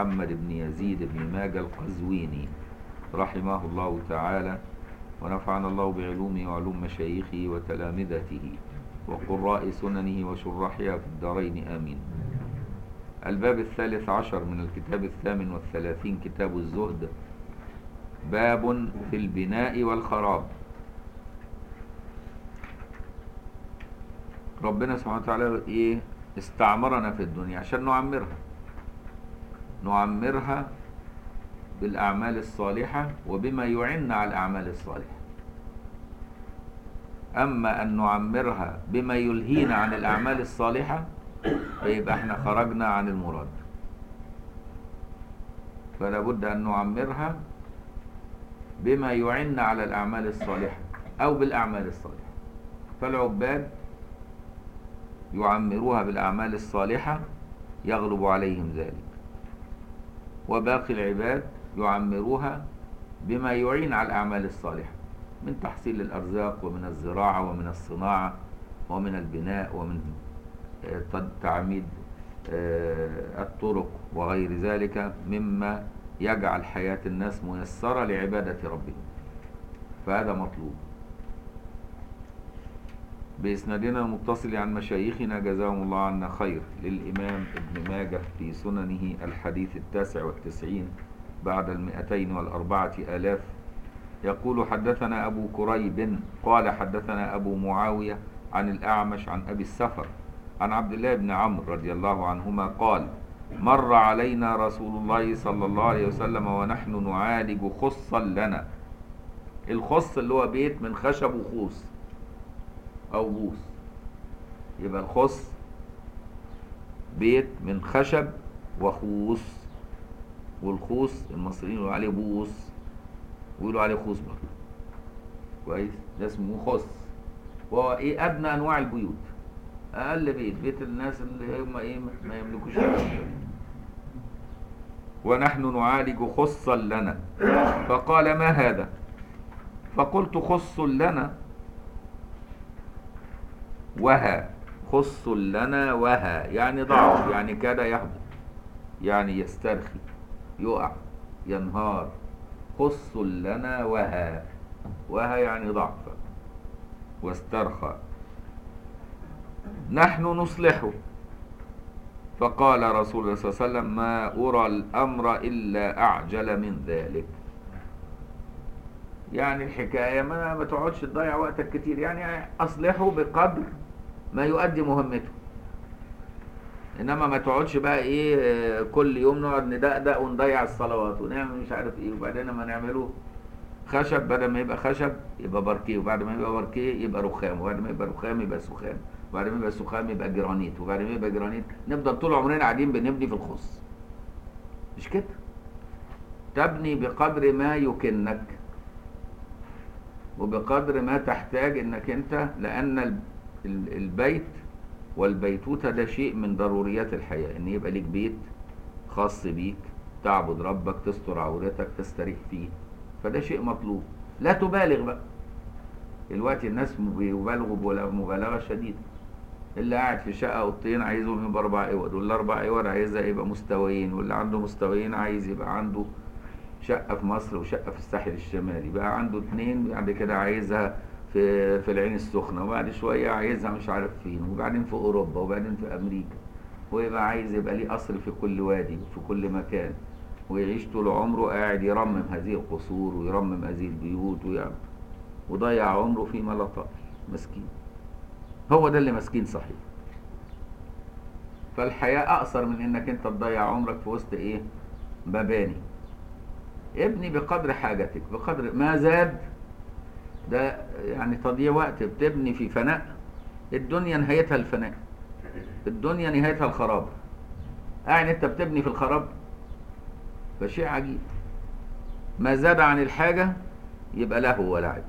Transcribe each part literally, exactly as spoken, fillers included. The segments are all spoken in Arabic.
محمد بن يزيد بن ماجه القزويني رحمه الله تعالى، ونفعنا الله بعلومه وعلوم مشايخه وتلامذته وقراء سننه وشراحها في الدارين آمين. الباب الثالث عشر من الكتاب الثامن والثلاثين، كتاب الزهد. باب في البناء والخراب. ربنا سبحانه وتعالى ايه استعمرنا في الدنيا عشان نعمرها نعمرها بالأعمال الصالحة وبما يعن على الأعمال الصالحة. أما أن نعمرها بما يلهينا عن الأعمال الصالحة فيبقى احنا خرجنا عن المراد. فلا بد أن نعمرها بما يعن على الأعمال الصالحة أو بالأعمال الصالحة. فالعباد يعمروها بالأعمال الصالحة يغلب عليهم ذلك، وباقي العباد يعمروها بما يعين على الأعمال الصالحة من تحصيل الأرزاق ومن الزراعة ومن الصناعة ومن البناء ومن تعميد الطرق وغير ذلك مما يجعل حياة الناس ميسرة لعبادة ربهم. فهذا مطلوب. بإسنادنا المتصل عن مشايخنا جزاهم الله عنا خير للإمام ابن ماجه في سننه الحديث التاسع والتسعين بعد المئتين والأربعة آلاف، يقول: حدثنا أبو كريب قال حدثنا أبو معاوية عن الأعمش عن أبي السفر عن عبد الله بن عمرو رضي الله عنهما قال: مر علينا رسول الله صلى الله عليه وسلم ونحن نعالج خصا لنا. الخص اللي هو بيت من خشب وخوص أو بوص. يبقى الخص بيت من خشب وخوص، والخوص المصريين يقولوا عليه بوص ويقولوا عليه خوص برضه. كويس؟ ده اسمه خص، وهو ايه أدنى أنواع البيوت، أقل بيت، بيت الناس اللي هم ايه ما يملكوش حاجة. ونحن نعالج خصا لنا، فقال: ما هذا؟ فقلت: خص لنا وها. خص لنا وها يعني ضعف، يعني كاد يهبط، يعني يسترخي، يقع، ينهار. خص لنا وها، وها يعني ضعف واسترخى. نحن نصلحه. فقال رسول الله صلى الله عليه وسلم: ما أرى الأمر إلا أعجل من ذلك. يعني الحكاية ما, ما تقعدش تضيع وقتك كتير، يعني أصلحه بقدر ما يؤدي مهمته. إنما ما تقعدش بقى إيه كل يوم نقعد ندقدق ونضيع الصلوات ونعمل مش عارف إيه، وبعدين ما نعمله خشب، بدل ما يبقى خشب يبقى باركيه، وبعد ما يبقى باركيه يبقى رخام، وبعد ما يبقى رخام يبقى سخام، وبعد ما يبقى سخام يبقى جرانيت، وبعد ما يبقى جرانيت نفضل طول عمرنا قاعدين بنبني في الخص. مش كده؟ تبني بقدر ما يكنك وبقدر ما تحتاج انك انت، لان البيت والبيتوتة ده شيء من ضروريات الحياة، ان يبقى ليك بيت خاص بيك تعبد ربك، تستر عورتك، تستريح فيه، فده شيء مطلوب. لا تبالغ بقى. دلوقتي الناس بيبالغوا مبالغة شديدة. اللي قاعد في شقة اوضتين عايزهم يبقى اربع اوض، واللي اربع اوض عايزها يبقى مستويين، واللي عنده مستويين عايز يبقى عنده شقة في مصر وشقة في الساحل الشمالي، بقى عنده اتنين، بعد كده عايزها في في العين السخنة، وبعد شوية عايزها مش عارف فين، وبعدين في أوروبا، وبعدين في أمريكا، ويبقى عايز يبقى ليه قصر في كل وادي في كل مكان، ويعيش طول عمره قاعد يرمم هذه القصور ويرمم هذه البيوت ويعمل، وضيع عمره فيما لا طائل. مسكين. هو ده اللي مسكين صحيح. فالحياة أقصر من إنك أنت تضيع عمرك في وسط إيه؟ مباني. ابني بقدر حاجتك، بقدر ما زاد ده يعني تضييع وقت. بتبني في فناء، الدنيا نهايتها الفناء، الدنيا نهايتها الخراب. قاعد انت بتبني في الخراب، فشيء عجيب. ما زاد عن الحاجة يبقى له ولعب.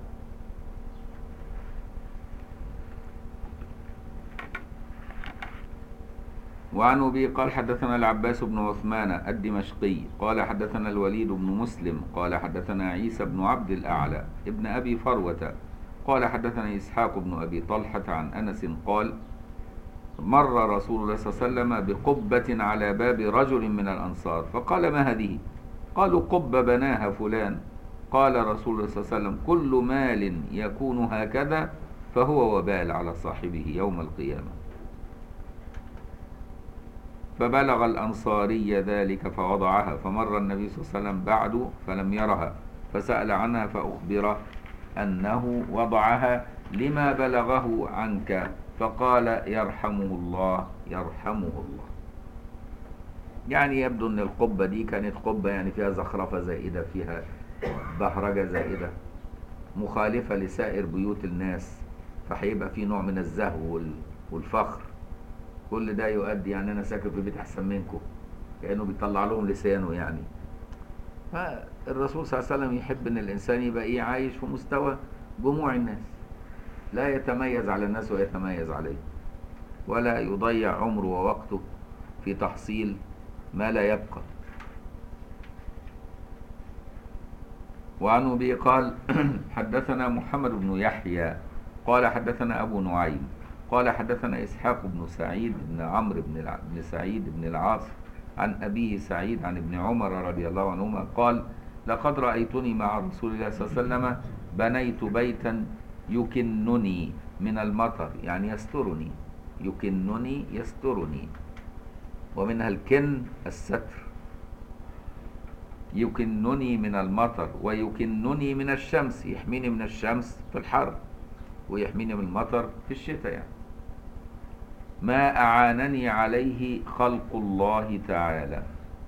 وعن أبي قال حدثنا العباس بن عثمان الدمشقي قال حدثنا الوليد بن مسلم قال حدثنا عيسى بن عبد الأعلى ابن أبي فروة قال حدثنا إسحاق بن أبي طلحة عن أنس قال: مر رسول الله صلى الله عليه وسلم بقبة على باب رجل من الأنصار فقال ما هذه؟ قالوا قبة بناها فلان. قال رسول الله صلى الله عليه وسلم كل مال يكون هكذا فهو وبال على صاحبه يوم القيامة. فبلغ الأنصاري ذلك فوضعها، فمر النبي صلى الله عليه وسلم بعد فلم يرها، فسأل عنها فأخبره أنه وضعها لما بلغه عنك، فقال يرحمه الله يرحمه الله. يعني يبدو أن القبة دي كانت قبة يعني فيها زخرفة زائدة، فيها بهرجة زائدة مخالفة لسائر بيوت الناس، فهيبقى في نوع من الزهو والفخر. كل ده يؤدي يعني أنا ساكن في بيت أحسن منكم، كأنه بيطلع لهم لسانه يعني. فالرسول صلى الله عليه وسلم يحب أن الإنسان يبقى إيه عايش في مستوى جموع الناس، لا يتميز على الناس ويتميز عليه، ولا يضيع عمره ووقته في تحصيل ما لا يبقى. وعنه به قال حدثنا محمد بن يحيى قال حدثنا أبو نعيم قال حدثنا إسحاق بن سعيد بن عمرو بن سعيد بن العاص عن أبيه سعيد عن ابن عمر رضي الله عنهما قال لقد رأيتني مع رسول الله صلى الله عليه وسلم بنيت بيتا يكنني من المطر، يعني يسترني، يكنني يسترني، ومنها الكن الستر. يكنني من المطر ويكنني من الشمس، يحميني من الشمس في الحر ويحميني من المطر في الشتاء يعني. ما أعانني عليه خلق الله تعالى.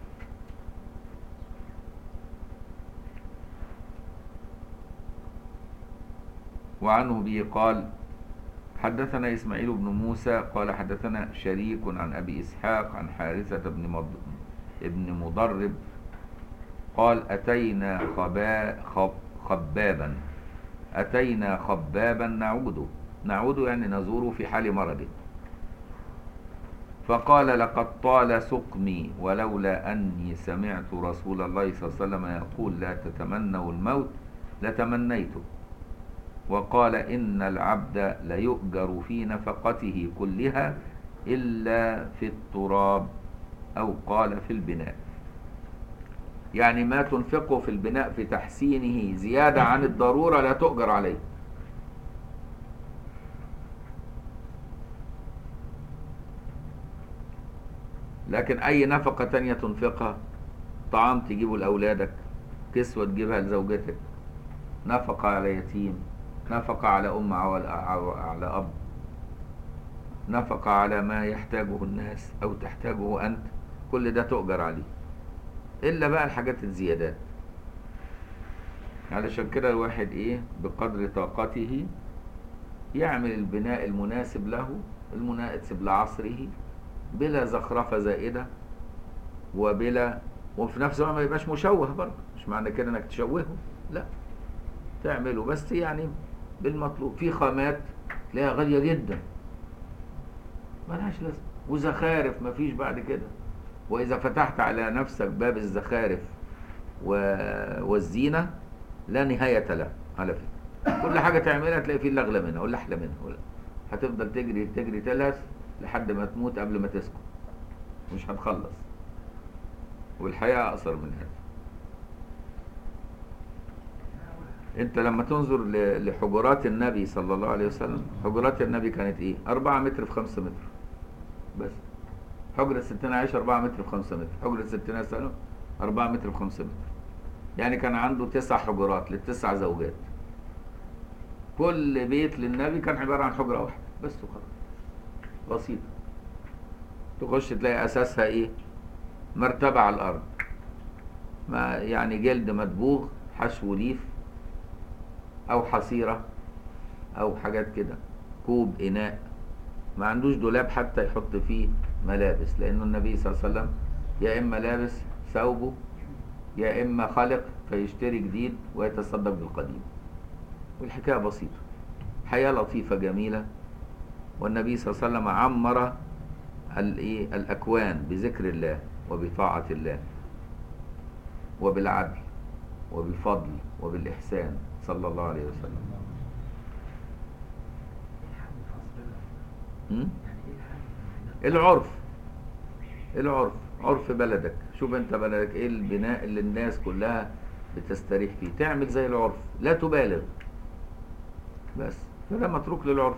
وعنه به قال حدثنا إسماعيل بن موسى قال حدثنا شريك عن أبي إسحاق عن حارثة بن مض... ابن مضرب قال أتينا خبا... خب... خبابا أتينا خبابا نعوده نعوده يعني نزوره في حال مرضه، فقال لقد طال سقمي ولولا أني سمعت رسول الله صلى الله عليه وسلم يقول لا تتمنوا الموت لتمنيته. وقال إن العبد ليؤجر في نفقته كلها إلا في التراب، أو قال في البناء، يعني ما تنفقه في البناء في تحسينه زيادة عن الضرورة لا تؤجر عليه. لكن أي نفقة تانية تنفقها، طعام تجيبه لأولادك، كسوة تجيبها لزوجتك، نفقة على يتيم، نفقة على أم أو على أب، نفقة على ما يحتاجه الناس أو تحتاجه أنت، كل ده تؤجر عليه، إلا بقى الحاجات الزيادات. علشان كده الواحد إيه بقدر طاقته يعمل البناء المناسب له، المناسب لعصره، بلا زخرفة زائدة، وبلا وفي نفس الوقت ما يبقاش مشوه برضه. مش معنى كده انك تشوهه، لا، تعمله بس يعني بالمطلوب. في خامات تلاقيها غالية جدا ملهاش لازمة، وزخارف مفيش بعد كده. وإذا فتحت على نفسك باب الزخارف والزينة لا نهاية له على فكرة. كل حاجة تعملها تلاقي فيه الأغلى منها ولا أحلى منها، ولا هتفضل تجري تجري تلهث لحد ما تموت قبل ما تسكت، مش هتخلص، والحياة أقصر من هذا. انت لما تنظر لحجرات النبي صلى الله عليه وسلم، حجرات النبي كانت ايه؟ أربعة متر في خمسة متر بس. حجرة ستنا عائشة أربعة متر في خمسة متر، حجرة ستنا سلمى أربعة متر في خمسة متر، يعني كان عنده تسع حجرات للتسع زوجات. كل بيت للنبي كان عبارة عن حجرة واحدة بس وخلاص، بسيطة. تخش تلاقي أساسها ايه؟ مرتبة على الأرض، ما يعني جلد مدبوغ، حشو ليف أو حصيرة أو حاجات كده، كوب، إناء. ما عندوش دولاب حتى يحط فيه ملابس، لأنه النبي صلى الله عليه وسلم يا إما لابس ثوبه يا إما خلق فيشتري جديد ويتصدق بالقديم. والحكاية بسيطة، حياة لطيفة جميلة. والنبي صلى الله عليه وسلم عمر الأكوان بذكر الله وبطاعة الله وبالعدل وبالفضل وبالإحسان صلى الله عليه وسلم. العرف، العرف عرف بلدك. شوف انت بلدك ايه البناء اللي الناس كلها بتستريح فيه، تعمل زي العرف، لا تبالغ بس، فده متروك للعرف.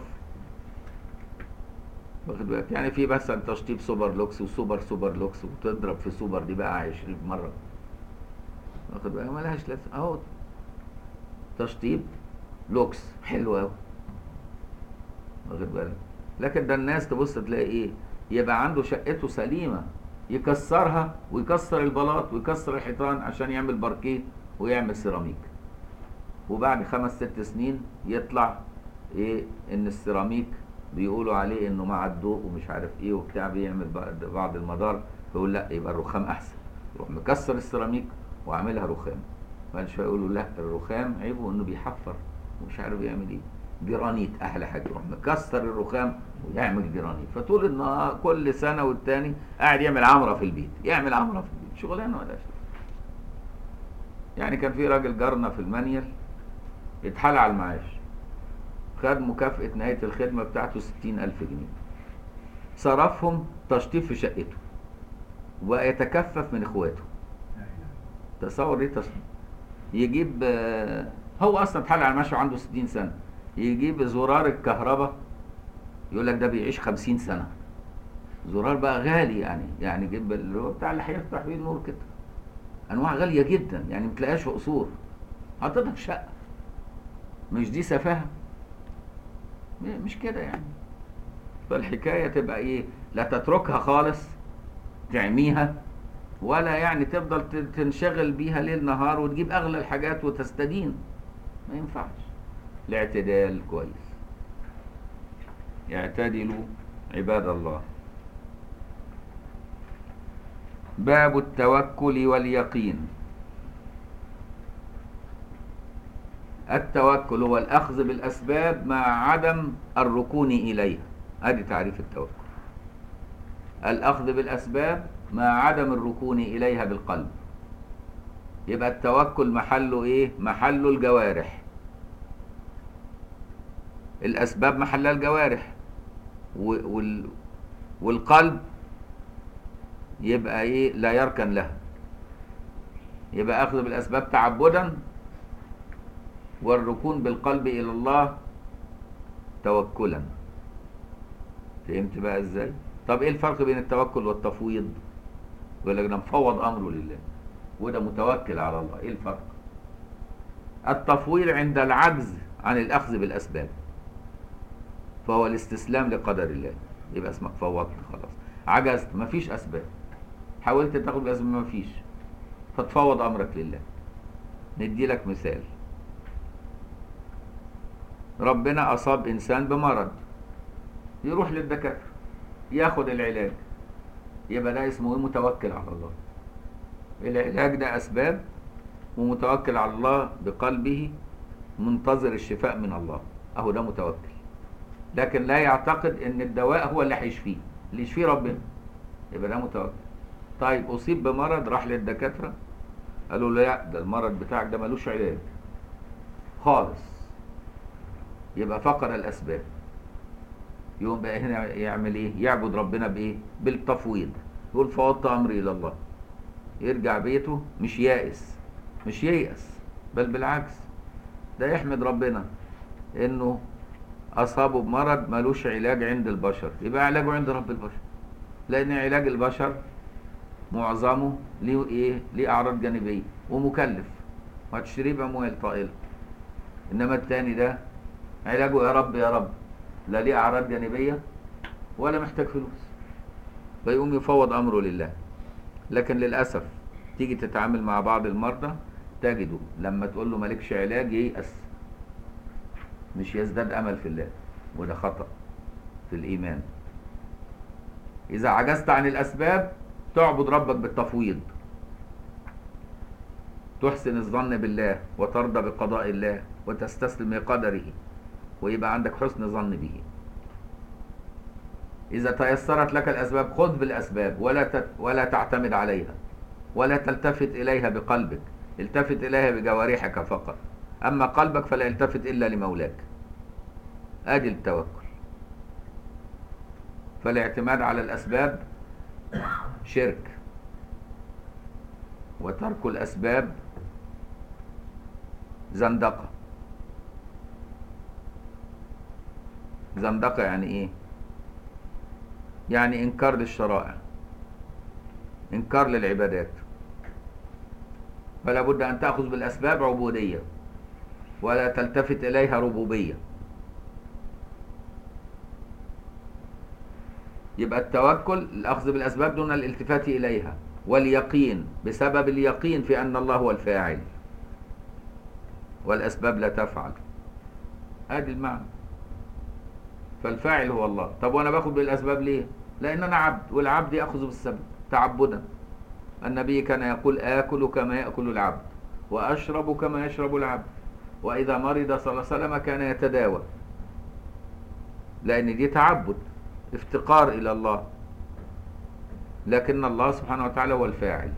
واخد بالك؟ يعني في مثلا تشطيب سوبر لوكس وسوبر سوبر لوكس، وتضرب في سوبر دي بقى عشرين مرة، واخد بالك؟ ملهاش لازمة اهو، تشطيب لوكس حلو قوي، واخد بالك؟ لكن ده الناس تبص تلاقي ايه، يبقى عنده شقته سليمة يكسرها ويكسر البلاط ويكسر الحيطان عشان يعمل باركيه ويعمل سيراميك، وبعد خمس ست سنين يطلع ايه، ان السيراميك بيقولوا عليه انه مع الضوء ومش عارف ايه وبتاع بيعمل بعض المضار، فيقول لا يبقى الرخام احسن، يروح مكسر السيراميك وعاملها رخام. بعد شويه يقولوا لا الرخام عيبه انه بيحفر ومش عارف يعمل ايه، جرانيت احلى حاجه، يروح مكسر الرخام ويعمل جرانيت. فطول النهار كل سنه والتاني قاعد يعمل عمره في البيت، يعمل عمره في البيت، شغلانه ولا شغل. يعني كان في راجل جارنا في المنيل اتحال على المعاش، خد مكافأة نهاية الخدمة بتاعته ستين ألف جنيه، صرفهم تشطيب في شقته وبقى يتكفف من اخواته. تصور ايه تصور، يجيب هو اصلا اتحال على المعاش وعنده ستين سنة، يجيب زرار الكهرباء يقول لك ده بيعيش خمسين سنة، زرار بقى غالي يعني، يعني يجيب اللي هو بتاع اللي هيفتح بيه النور كده، انواع غالية جدا يعني متلاقيهاش في قصور، حطيتها في شقة. مش دي سفاهة؟ مش كده يعني. فالحكاية تبقى ايه، لا تتركها خالص تعميها، ولا يعني تفضل تنشغل بيها ليل نهار وتجيب اغلى الحاجات وتستدين، ما ينفعش. الاعتدال كويس. اعتدلوا عباد الله. باب التوكل واليقين. التوكل هو الأخذ بالأسباب مع عدم الركون إليها، هذه تعريف التوكل. الأخذ بالأسباب مع عدم الركون إليها بالقلب. يبقى التوكل محله إيه؟ محله الجوارح، الأسباب محلها الجوارح، وال... والقلب يبقى إيه؟ لا يركن لها. يبقى أخذ بالأسباب تعبدا، والركون بالقلب إلى الله توكلا. فهمت بقى إزاي؟ طب إيه الفرق بين التوكل والتفويض؟ يقول لك ده مفوض أمره لله وده متوكل على الله. إيه الفرق؟ التفويض عند العجز عن الأخذ بالأسباب، فهو الاستسلام لقدر الله، يبقى اسمك فوضت خلاص. عجزت مفيش أسباب، حاولت تاخد بالأسباب مفيش، فتفوض أمرك لله. ندي لك مثال، ربنا أصاب إنسان بمرض، يروح للدكاترة ياخد العلاج، يبقى ده اسمه متوكل على الله. العلاج ده أسباب، ومتوكل على الله بقلبه منتظر الشفاء من الله، أهو ده متوكل. لكن لا يعتقد إن الدواء هو اللي هيشفيه، اللي يشفيه ربنا، يبقى ده متوكل. طيب أصيب بمرض، راح للدكاترة قالوا له لا ده المرض بتاعك ده ملوش علاج خالص، يبقى فقد الأسباب. يقوم بقى هنا يعمل ايه؟ يعبد ربنا بايه؟ بالتفويض. يقول فوضت امري الى الله. يرجع بيته مش يائس، مش ييأس، بل بالعكس ده يحمد ربنا انه اصابه بمرض ملوش علاج عند البشر، يبقى علاجه عند رب البشر، لان علاج البشر معظمه ليه ايه؟ ليه اعراض جانبيه ومكلف وهتشتريه باموال طائله. انما التاني ده علاجه يا رب يا رب، لا ليه اعراض جانبيه ولا محتاج فلوس، فيقوم يفوض امره لله. لكن للاسف تيجي تتعامل مع بعض المرضى تجده لما تقول له مالكش علاج ييأس، مش يزداد امل في الله، وده خطأ في الايمان. اذا عجزت عن الاسباب تعبد ربك بالتفويض، تحسن الظن بالله وترضى بقضاء الله وتستسلم لقدره، ويبقى عندك حسن ظن به. إذا تيسرت لك الأسباب خذ بالأسباب، ولا تت ولا تعتمد عليها، ولا تلتفت إليها بقلبك، التفت إليها بجوارحك فقط، أما قلبك فلا يلتفت إلا لمولاك. أدي التوكل. فالاعتماد على الأسباب شرك، وترك الأسباب زندقة. زندقة يعني إيه؟ يعني إنكار للشرائع، إنكار للعبادات. فلا بد أن تأخذ بالأسباب عبودية ولا تلتفت إليها ربوبية. يبقى التوكل الأخذ بالأسباب دون الالتفات إليها، واليقين بسبب اليقين في أن الله هو الفاعل والأسباب لا تفعل. هذا المعنى. فالفاعل هو الله. طب وأنا باخد بالأسباب ليه؟ لأن أنا عبد، والعبد يأخذ بالسبب تعبدا. النبي كان يقول آكل كما يأكل العبد، وأشرب كما يشرب العبد، وإذا مرض صلى الله عليه وسلم كان يتداوى، لأن دي تعبد، افتقار إلى الله. لكن الله سبحانه وتعالى هو الفاعل.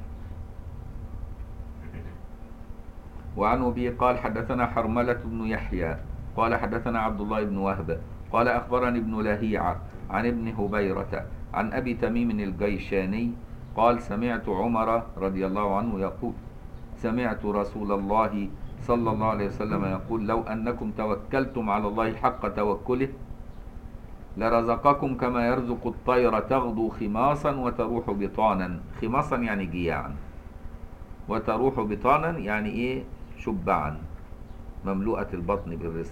وعن أبي قال حدثنا حرملة بن يحيى قال حدثنا عبد الله بن وهب قال أخبرني ابن لهيعة عن ابن هبيرة عن أبي تميم الجيشاني قال سمعت عمر رضي الله عنه يقول سمعت رسول الله صلى الله عليه وسلم يقول لو أنكم توكلتم على الله حق توكله لرزقكم كما يرزق الطير تغدو خماصا وتروح بطانا. خماصا يعني جياعا، وتروح بطانا يعني ايه؟ شبعا، مملوءة البطن بالرزق.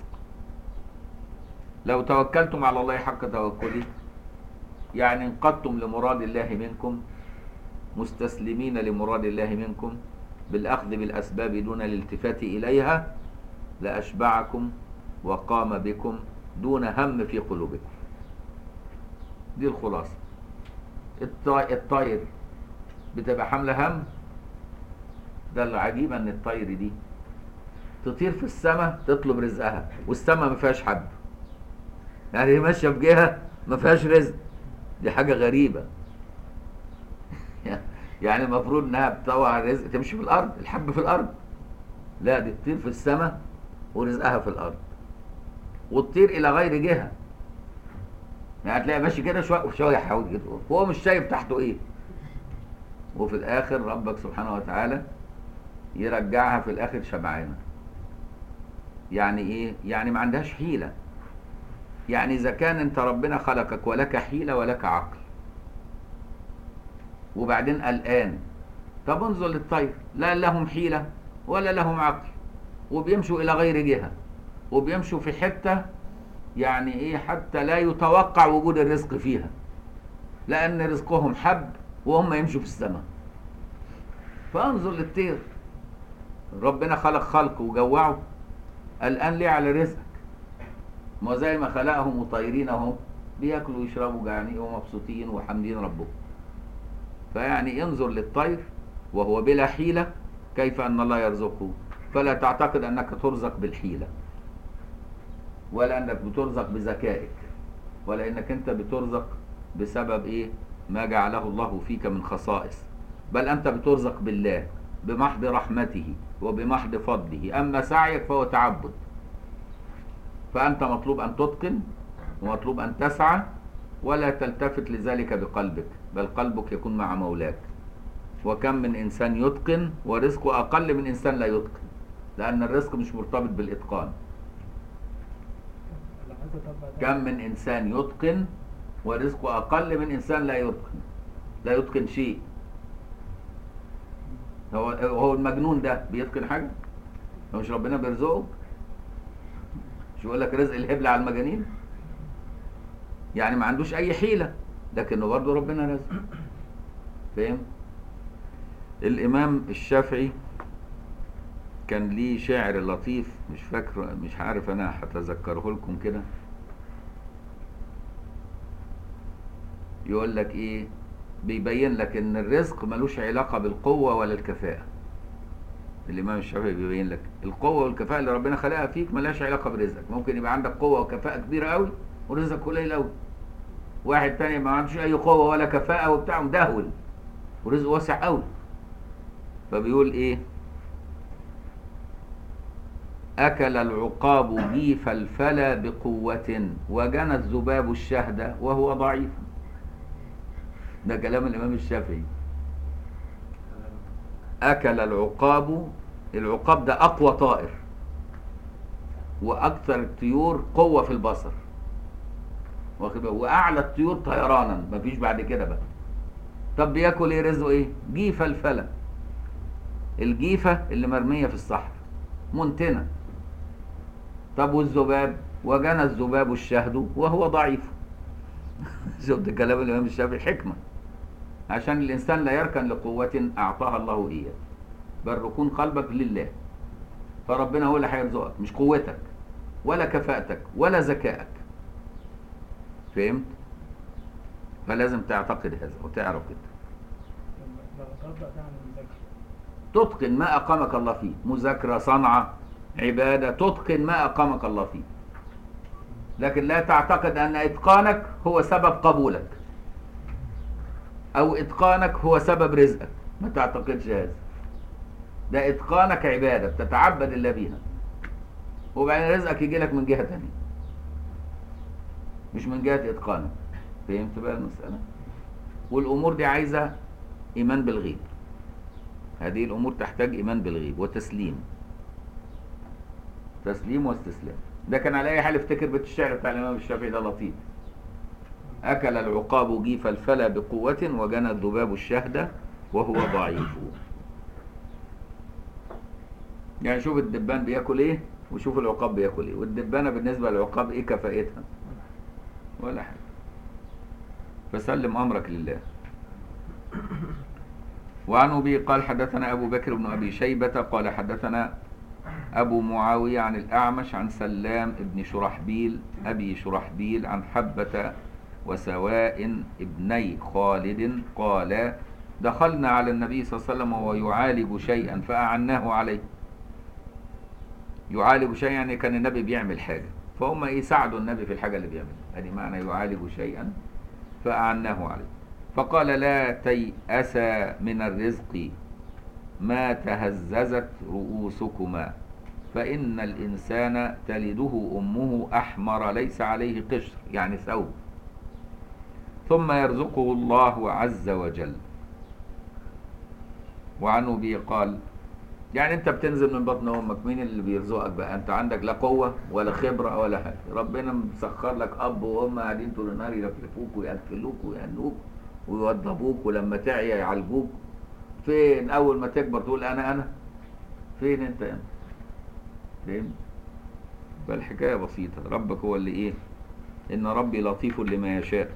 لو توكلتم على الله حق توكله يعني انقدتم لمراد الله منكم، مستسلمين لمراد الله منكم بالأخذ بالأسباب دون الالتفات إليها، لأشبعكم وقام بكم دون هم في قلوبكم. دي الخلاصة. الطير بتبقى حاملة هم. ده العجيب ان الطير دي تطير في السماء تطلب رزقها، والسماء ما فيهاش حد، يعني هي ماشيه في جهه ما فيهاش رزق. دي حاجه غريبه. يعني المفروض انها بتدور على الرزق تمشي في الارض، الحب في الارض. لا، دي تطير في السماء ورزقها في الارض، وتطير الى غير جهه. يعني هتلاقي ماشي كده شويه وشويه يحاول كده وهو مش شايف تحته ايه، وفي الاخر ربك سبحانه وتعالى يرجعها في الاخر شبعانه. يعني ايه؟ يعني ما عندهاش حيله. يعني اذا كان انت ربنا خلقك ولك حيله ولك عقل، وبعدين قلقان، طب انظر للطير، لا لهم حيله ولا لهم عقل، وبيمشوا الى غير جهه، وبيمشوا في حته يعني ايه حتى لا يتوقع وجود الرزق فيها، لان رزقهم حب وهم يمشوا في السماء. فانظر للطير، ربنا خلق خلق وجوعه، قلقان ليه على رزقك؟ ما زي ما خلقهم وطايرين اهو، بياكلوا ويشربوا جعانين ومبسوطين وحامدين ربهم. فيعني انظر للطير وهو بلا حيلة كيف ان الله يرزقه. فلا تعتقد انك ترزق بالحيلة، ولا انك بترزق بذكائك، ولا انك انت بترزق بسبب ايه؟ ما جعله الله فيك من خصائص، بل انت بترزق بالله بمحض رحمته وبمحض فضله. اما سعيك فهو تعبد. فانت مطلوب ان تتقن ومطلوب ان تسعى، ولا تلتفت لذلك بقلبك، بل قلبك يكون مع مولاك. وكم من انسان يتقن ورزقه اقل من انسان لا يتقن، لان الرزق مش مرتبط بالاتقان. كم من انسان يتقن ورزقه اقل من انسان لا يتقن، لا يتقن شيء. هو هو المجنون ده بيتقن حاجه؟ هو مش ربنا بيرزقه؟ مش يقول لك رزق الهبل على المجانين؟ يعني ما عندوش اي حيله، لكنه برضه ربنا رزق. فاهم؟ الامام الشافعي كان ليه شعر لطيف، مش فاكره، مش عارف انا هتذكره لكم كده. يقول لك ايه؟ بيبين لك ان الرزق ملوش علاقه بالقوه ولا الكفاءه. الامام الشافعي بيبين لك القوه والكفاءه اللي ربنا خلقها فيك ملهاش علاقه برزقك. ممكن يبقى عندك قوه وكفاءه كبيره قوي ورزقك قليل قوي. واحد تاني ما عندوش اي قوه ولا كفاءه وبتاع مدهول ورزقه واسع قوي. فبيقول ايه؟ اكل العقاب جيف الفلا بقوه، وجنى الذباب الشهد وهو ضعيف. ده كلام الإمام الشافعي. أكل العقاب، العقاب ده أقوى طائر وأكثر الطيور قوة في البصر، واخد بالك؟ وأعلى الطيور طيرانا، مفيش بعد كده بقى. طب بياكل إيه؟ رزقه إيه؟ جيفة الفلا، الجيفة اللي مرمية في الصحراء منتنة. طب والذباب؟ وجنى الذباب الشهد وهو ضعيف. شفت كلام الإمام الشافعي حكمة، عشان الإنسان لا يركن لقوة أعطاها الله إياه، بل ركون قلبك لله. فربنا هو اللي هيرزقك، مش قوتك ولا كفاءتك ولا ذكائك. فهمت؟ فلازم تعتقد هذا وتعرف كده. تتقن ما أقامك الله فيه، مذاكرة، صنعة، عبادة، تتقن ما أقامك الله فيه، لكن لا تعتقد أن إتقانك هو سبب قبولك أو إتقانك هو سبب رزقك. ما تعتقدش هذا. ده إتقانك عبادة بتتعبد الله بيها، وبعدين رزقك يجي لك من جهة تانية مش من جهة إتقانك. فهمت بقى المسألة؟ والأمور دي عايزة إيمان بالغيب. هذه الأمور تحتاج إيمان بالغيب وتسليم، تسليم واستسلام. ده كان على أي حال افتكر بيت الشعر بتاع الإمام الشافعي ده لطيف. أكل العقاب جيف الفلا بقوة وجنى الذباب الشهد وهو ضعيف. يعني شوف الدبان بياكل ايه وشوف العقاب بياكل ايه، والدبانة بالنسبة للعقاب ايه كفاءتها؟ ولا حاجة. فسلم أمرك لله. وعن أبي قال حدثنا أبو بكر بن أبي شيبة قال حدثنا أبو معاوية عن الأعمش عن سلام ابن شرحبيل أبي شرحبيل عن حبة وسواء ابني خالد قال دخلنا على النبي صلى الله عليه وسلم وهو يعالج شيئا فأعناه عليه. يعالج شيئا يعني كان النبي بيعمل حاجة فهم يساعدوا النبي في الحاجة اللي بيعملها، هذه معنى يعالج شيئا فأعناه عليه. فقال لا تيأس من الرزق ما تهززت رؤوسكما فإن الإنسان تلده أمه أحمر ليس عليه قشر، يعني ثوب، ثم يرزقه الله عز وجل. وعن أبي قال يعني انت بتنزل من بطن امك، مين اللي بيرزقك بقى؟ انت عندك لا قوه ولا خبره ولا حاجه، ربنا مسخر لك اب وام قاعدين طول النهار يلفلفوك وياكلوك ويهنوك ويوضبوك، ولما تعيا يعالجوك. فين اول ما تكبر تقول انا انا فين انت انت فين؟ فالحكايه بسيطه، ربك هو اللي ايه، ان ربي لطيف لما يشاء.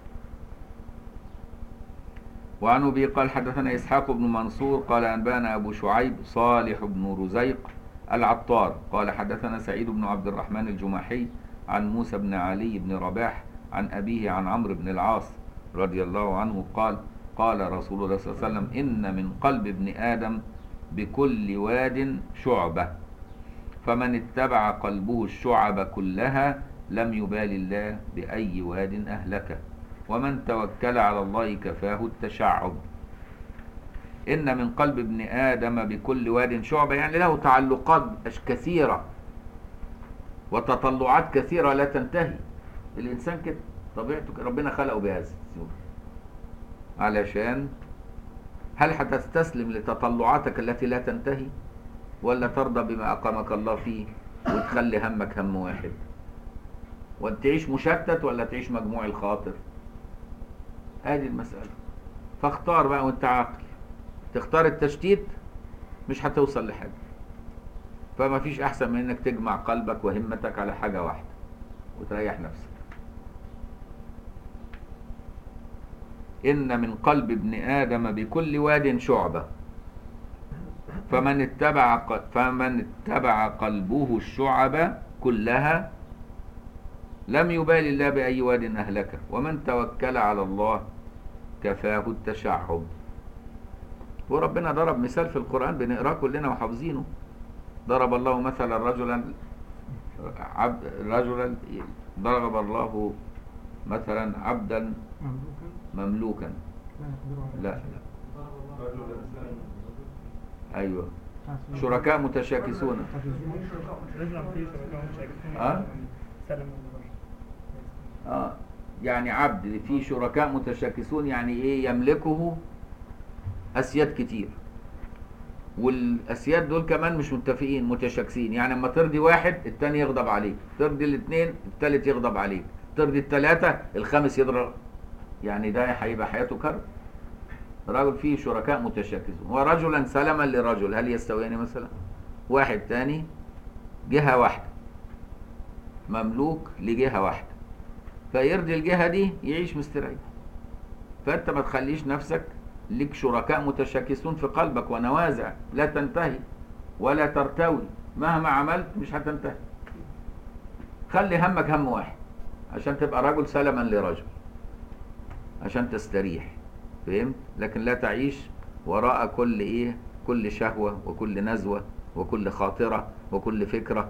وعن أبي قال حدثنا إسحاق بن منصور قال أنبانا أبو شعيب صالح بن رزيق العطار قال حدثنا سعيد بن عبد الرحمن الجماحي عن موسى بن علي بن رباح عن أبيه عن عمرو بن العاص رضي الله عنه قال قال رسول الله صلى الله عليه وسلم إن من قلب ابن آدم بكل واد شعبة فمن اتبع قلبه الشعب كلها لم يبال الله بأي واد أهلكه ومن توكل على الله كفاه التشعب. إن من قلب ابن آدم بكل واد شعبة يعني له تعلقات كثيرة وتطلعات كثيرة لا تنتهي. الإنسان كده طبيعته، ربنا خلقه بهذا السور علشان هل هتستسلم لتطلعاتك التي لا تنتهي ولا ترضى بما أقامك الله فيه وتخلي همك هم واحد، وتعيش مشتت ولا تعيش مجموع الخاطر؟ هذه المسألة. فاختار بقى وانت عاقل، تختار التشتيت مش هتوصل لحاجة. فما فيش أحسن من انك تجمع قلبك وهمتك على حاجة واحدة وتريح نفسك. إن من قلب ابن آدم بكل واد شعبة فمن اتبع فمن اتبع قلبه الشعب كلها لم يبال الله بأي واد أهلكه ومن توكل على الله كفاه التشعب. وربنا ضرب مثال في القرآن بنقراه كلنا وحافظينه. ضرب الله مثلا رجلا عبد رجلا ضرب الله مثلا عبدا مملوكا لا ايوه شركاء متشاكسون اه اه يعني عبد فيه شركاء متشاكسون، يعني ايه؟ يملكه اسياد كتير، والاسياد دول كمان مش متفقين، متشاكسين. يعني اما ترضي واحد التاني يغضب عليك، ترضي الاثنين التالت يغضب عليك، ترضي التلاتة الخامس يضرب. يعني ده هيبقى حياته كرب. رجل فيه شركاء متشاكسون، ورجلا سلما لرجل، هل يستويان مثلا؟ واحد تاني جهة واحدة، مملوك لجهة واحدة، فيرضي الجهة دي يعيش مستريح. فانت ما تخليش نفسك لك شركاء متشاكسون في قلبك ونوازع لا تنتهي ولا ترتوي، مهما عملت مش هتنتهي. خلي همك هم واحد عشان تبقى رجل سلما لرجل، عشان تستريح. فهمت؟ لكن لا تعيش وراء كل ايه، كل شهوة وكل نزوة وكل خاطرة وكل فكرة،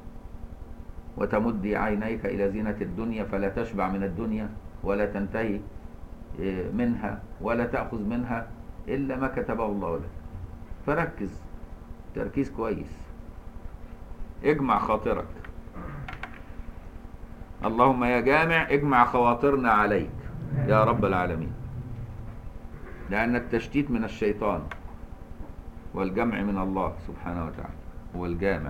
وتمد عينيك إلى زينة الدنيا فلا تشبع من الدنيا ولا تنتهي منها ولا تأخذ منها إلا ما كتبه الله لك. فركز تركيز كويس، اجمع خاطرك. اللهم يا جامع اجمع خواطرنا عليك يا رب العالمين، لأن التشتيت من الشيطان والجمع من الله سبحانه وتعالى هو الجامع.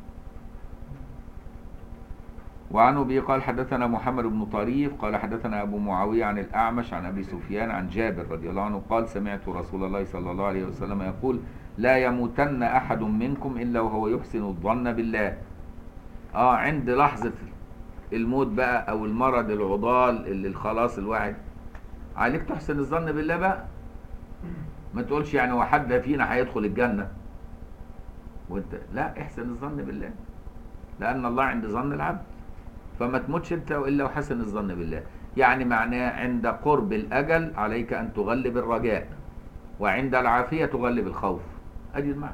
وعنه به قال حدثنا محمد بن طريف قال حدثنا أبو معاوية عن الأعمش عن أبي سفيان عن جابر رضي الله عنه قال سمعت رسول الله صلى الله عليه وسلم يقول لا يموتن أحد منكم إلا وهو يحسن الظن بالله. آه عند لحظة الموت بقى أو المرض العضال اللي خلاص الواحد، عليك تحسن الظن بالله بقى. ما تقولش يعني هو حد فينا هيدخل الجنة وانت لا، احسن الظن بالله، لأن الله عند ظن العبد. فما تموتش انت الا وحسن الظن بالله. يعني معناه عند قرب الاجل عليك ان تغلب الرجاء، وعند العافيه تغلب الخوف. ادي المعنى.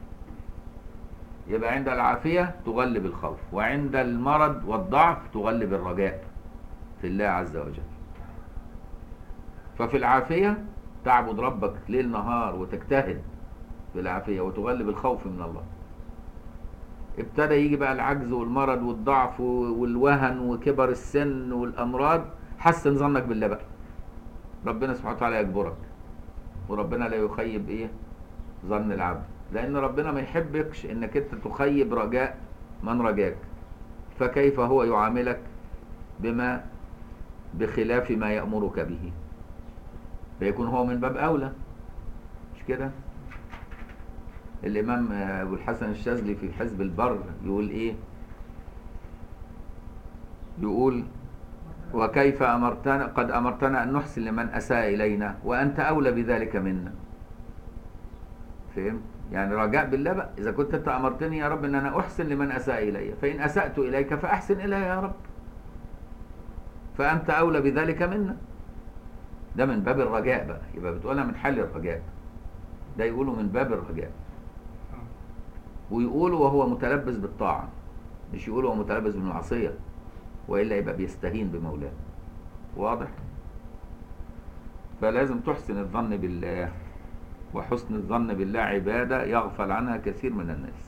يبقى عند العافيه تغلب الخوف، وعند المرض والضعف تغلب الرجاء في الله عز وجل. ففي العافيه تعبد ربك ليل نهار وتجتهد في العافيه وتغلب الخوف من الله. ابتدى يجي بقى العجز والمرض والضعف والوهن وكبر السن والامراض، حسن ظنك بالله بقى. ربنا سبحانه وتعالى يجبرك، وربنا لا يخيب ايه ظن العبد، لان ربنا ما يحبكش انك انت تخيب رجاء من رجاك. فكيف هو يعاملك بما بخلاف ما يأمرك به؟ فيكون هو من باب اولى، مش كده؟ الإمام أبو الحسن الشاذلي في حزب البر يقول إيه؟ يقول وكيف أمرتنا قد أمرتنا أن نحسن لمن أساء إلينا وأنت أولى بذلك منا. فهم؟ يعني رجاء بالله بقى. إذا كنت أنت أمرتني يا رب أن أنا أحسن لمن أساء إلي، فإن أسأت إليك فأحسن إلي يا رب، فأنت أولى بذلك منا. ده من باب الرجاء بقى، يبقى بتقولها من حل الرجاء. ده يقولوا من باب الرجاء، ويقولوا وهو متلبس بالطاعة، مش يقولوا وهو متلبس بالمعصية، وإلا يبقى بيستهين بمولاه. واضح؟ فلازم تحسن الظن بالله، وحسن الظن بالله عبادة يغفل عنها كثير من الناس.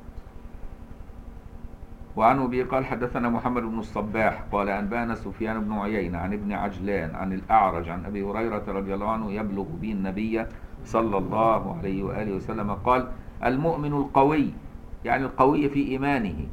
وعنه به قال حدثنا محمد بن الصباح قال أنبانا سفيان بن عيينة عن ابن عجلان عن الأعرج عن أبي هريرة رضي الله عنه يبلغ به النبي صلى الله عليه وآله وسلم قال المؤمن القوي، يعني القوي في إيمانه،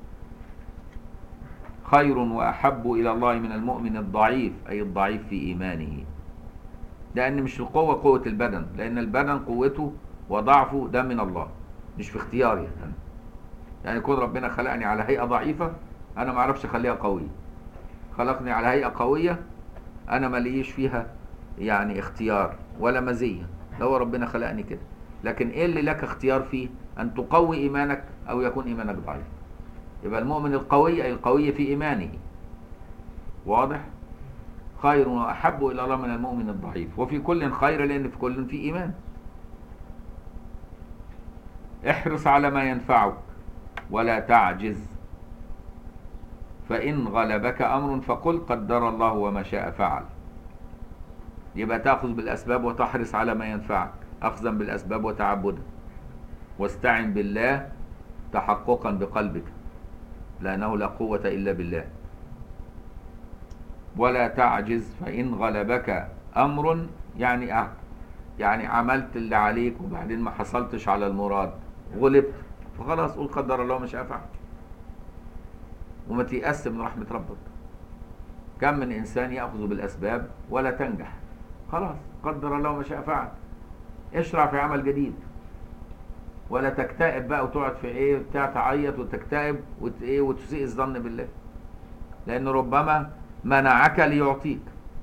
خير وأحب إلى الله من المؤمن الضعيف، أي الضعيف في إيمانه. لأن مش القوة قوة البدن، لأن البدن قوته وضعفه ده من الله، مش في اختياري أنا. يعني يكون ربنا خلقني على هيئة ضعيفة أنا ما أعرفش أخليها قوية، خلقني على هيئة قوية أنا ماليش فيها يعني اختيار ولا مزية، لو ربنا خلقني كده. لكن إيه اللي لك اختيار فيه؟ أن تقوي إيمانك أو يكون إيمانك ضعيف. يبقى المؤمن القوي أي القوي في إيمانه. واضح؟ خير وأحب إلى الله من المؤمن الضعيف، وفي كل خير لأن في كل في إيمان. احرص على ما ينفعك ولا تعجز، فإن غلبك أمر فقل قدر الله وما شاء فعل. يبقى تأخذ بالأسباب وتحرص على ما ينفعك أخذا بالأسباب وتعبدا، واستعن بالله تحققا بقلبك، لأنه لا قوة إلا بالله. ولا تعجز فإن غلبك أمر، يعني أه يعني عملت اللي عليك وبعدين ما حصلتش على المراد، غلبت، فخلاص قول قدر الله مش هفعل، وما تيأس من رحمة ربك. كم من إنسان يأخذ بالأسباب ولا تنجح، خلاص قدر الله ما شاء فعل، اشرع في عمل جديد، ولا تكتئب بقى وتقعد في ايه بتاع تعيط وتكتئب وت ايه وتسيء الظن بالله، لأنه ربما منعك ليعطيك،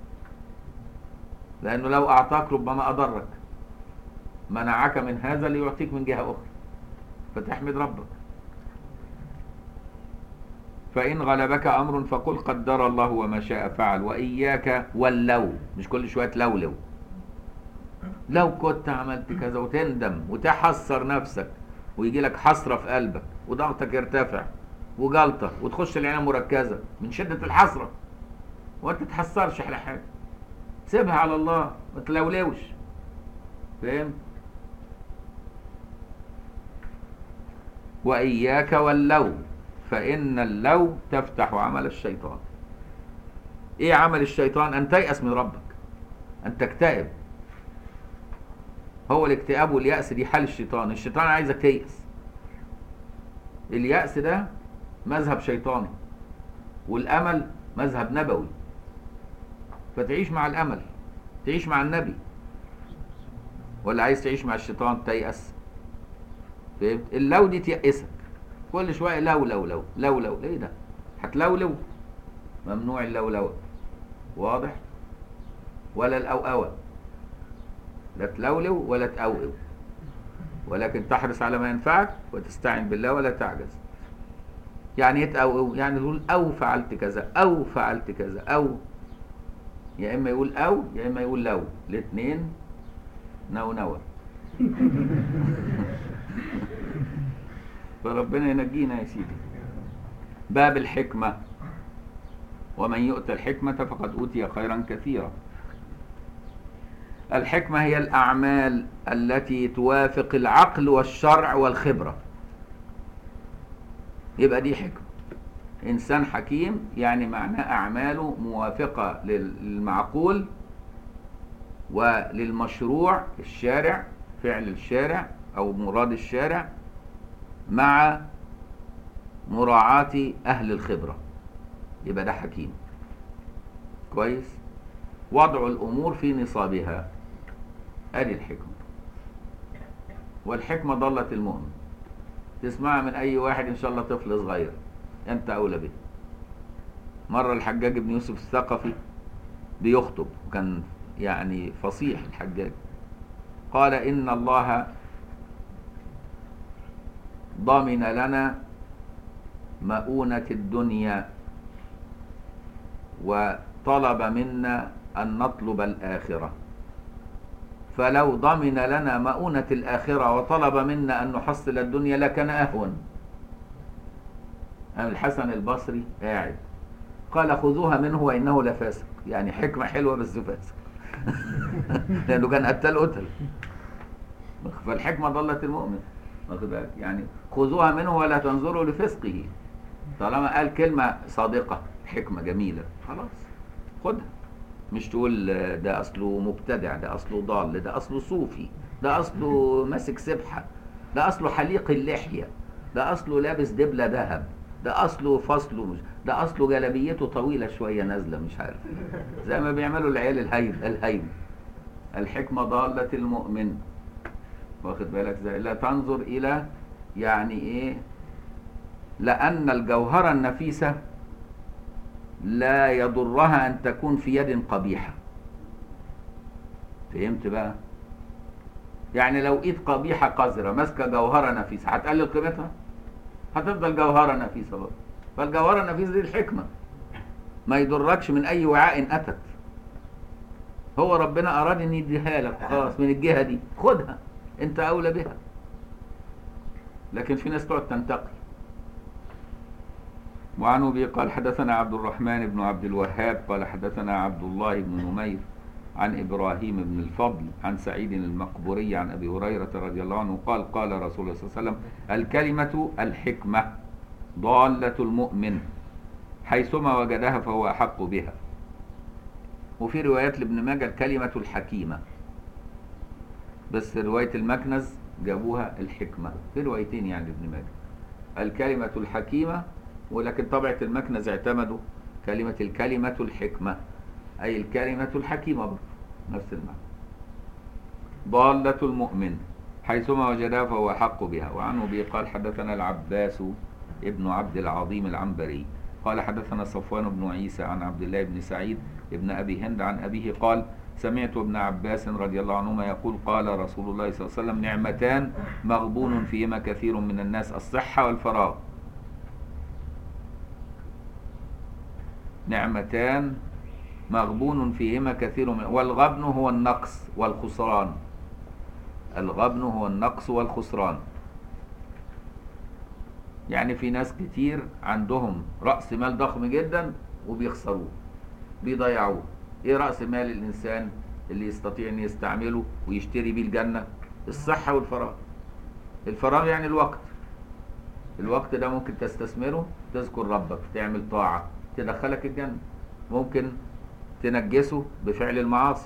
لأنه لو أعطاك ربما أضرك، منعك من هذا ليعطيك من جهة أخرى، فتحمد ربك. فإن غلبك أمر فقل قدر الله وما شاء فعل، وإياك واللو، مش كل شوية تلولو، لو كنت عملت كذا وتندم وتحسر نفسك ويجي لك حسرة في قلبك وضغطك يرتفع وجلطة وتخش العناية مركزة من شدة الحسرة، وانت تتحسرش على حاجة، سيبها على الله ما تلولوش، فهمت؟ وإياك واللو فإن اللو تفتح عمل الشيطان. ايه عمل الشيطان؟ ان تيأس من ربك، ان تكتئب. هو الاكتئاب واليأس دي حال الشيطان، الشيطان عايزك تيأس. اليأس ده مذهب شيطاني، والامل مذهب نبوي، فتعيش مع الامل، تعيش مع النبي، ولا عايز تعيش مع الشيطان تيأس؟ فهمت؟ اللو دي تيأسك كل شويه، لو لو لو لو لو ايه ده؟ هتلولو؟ ممنوع اللولوه، واضح؟ ولا الاوأوة، لا تلولو ولا تأوئو، ولكن تحرص على ما ينفعك وتستعين بالله ولا تعجز. يعني ايه تأوئو؟ يعني تقول او فعلت كذا او فعلت كذا، او يا اما يقول او يا اما يقول لو، الاثنين نو نوى. فربنا ينجينا يا سيدي. باب الحكمة، ومن يؤت الحكمة فقد أوتي خيرا كثيرا. الحكمة هي الأعمال التي توافق العقل والشرع والخبرة، يبقى دي حكمة. إنسان حكيم يعني معناه أعماله موافقة للمعقول وللمشروع الشارع، فعل الشارع أو مراد الشارع، مع مراعاة أهل الخبرة، يبقى ده حكيم. كويس؟ وضع الأمور في نصابها، ادي الحكمة. والحكمة ضلة المؤمن، تسمعها من أي واحد إن شاء الله طفل صغير، أنت أولى به. مرة الحجاج بن يوسف الثقفي بيخطب، وكان يعني فصيح الحجاج، قال إن الله ضمن لنا مؤونة الدنيا وطلب منا أن نطلب الآخرة، فلو ضمن لنا مؤونة الآخرة وطلب منا أن نحصل الدنيا لكان أهون. الحسن البصري قاعد قال خذوها منه وإنه لفاسق، يعني حكمة حلوة بس فاسق. لأنه كان قتل قتل، فالحكمة ضلت المؤمن، واخد بالك؟ يعني خذوها منه ولا تنظروا لفسقه، طالما قال كلمة صادقة حكمة جميلة خلاص خدها، مش تقول ده أصله مبتدع، ده أصله ضال، ده أصله صوفي، ده أصله ماسك سبحة، ده أصله حليق اللحية، ده أصله لابس دبلة ذهب، ده أصله فصله مش، ده أصله جلبيته طويلة شوية نازلة مش عارف، زي ما بيعملوا العيال الهيم الهيم. الحكمة ضالة المؤمن، واخد بالك زي لا تنظر إلى يعني إيه، لأن الجوهرة النفيسة لا يضرها أن تكون في يد قبيحة. فهمت بقى؟ يعني لو إيد قبيحة قذرة ماسكة جوهرة نفيسة هتقلل قيمتها؟ هتفضل جوهرة نفيسة برضه. فالجوهرة النفيسة دي الحكمة، ما يضركش من أي وعاء أتت، هو ربنا أراد أن يديها لك خلاص من الجهة دي خدها، أنت أولى بها. لكن في ناس تقعد تنتقي. وعنه به قال حدثنا عبد الرحمن بن عبد الوهاب قال حدثنا عبد الله بن نمير عن إبراهيم بن الفضل عن سعيد المقبوري عن أبي هريرة رضي الله عنه قال قال رسول الله صلى الله عليه وسلم الكلمة الحكمة ضالة المؤمن حيثما وجدها فهو أحق بها. وفي روايات لابن ماجه الكلمة الحكيمة، بس رواية المكنز جابوها الحكمة، في روايتين يعني لابن ماجه الكلمة الحكيمة، ولكن طبعة المكنز اعتمدوا كلمة الكلمة الحكمة أي الكلمة الحكيمة برضه نفس المعنى. ضالة المؤمن حيثما وجدها فهو أحق بها. وعنه به قال حدثنا العباس ابن عبد العظيم العنبري قال حدثنا صفوان بن عيسى عن عبد الله بن سعيد ابن أبي هند عن أبيه قال سمعت ابن عباس رضي الله عنهما يقول قال رسول الله صلى الله عليه وسلم نعمتان مغبون فيهما كثير من الناس الصحة والفراغ. نعمتان مغبون فيهما كثير من والغبن هو النقص والخسران. الغبن هو النقص والخسران، يعني في ناس كتير عندهم رأس مال ضخم جدا وبيخسروه بيضيعوه. ايه رأس مال الإنسان اللي يستطيع ان يستعمله ويشتري بيه الجنة؟ الصحة والفراغ. الفراغ يعني الوقت. الوقت ده ممكن تستثمره تذكر ربك، تعمل طاعة تدخلك الجنة، ممكن تنجسه بفعل المعاصي،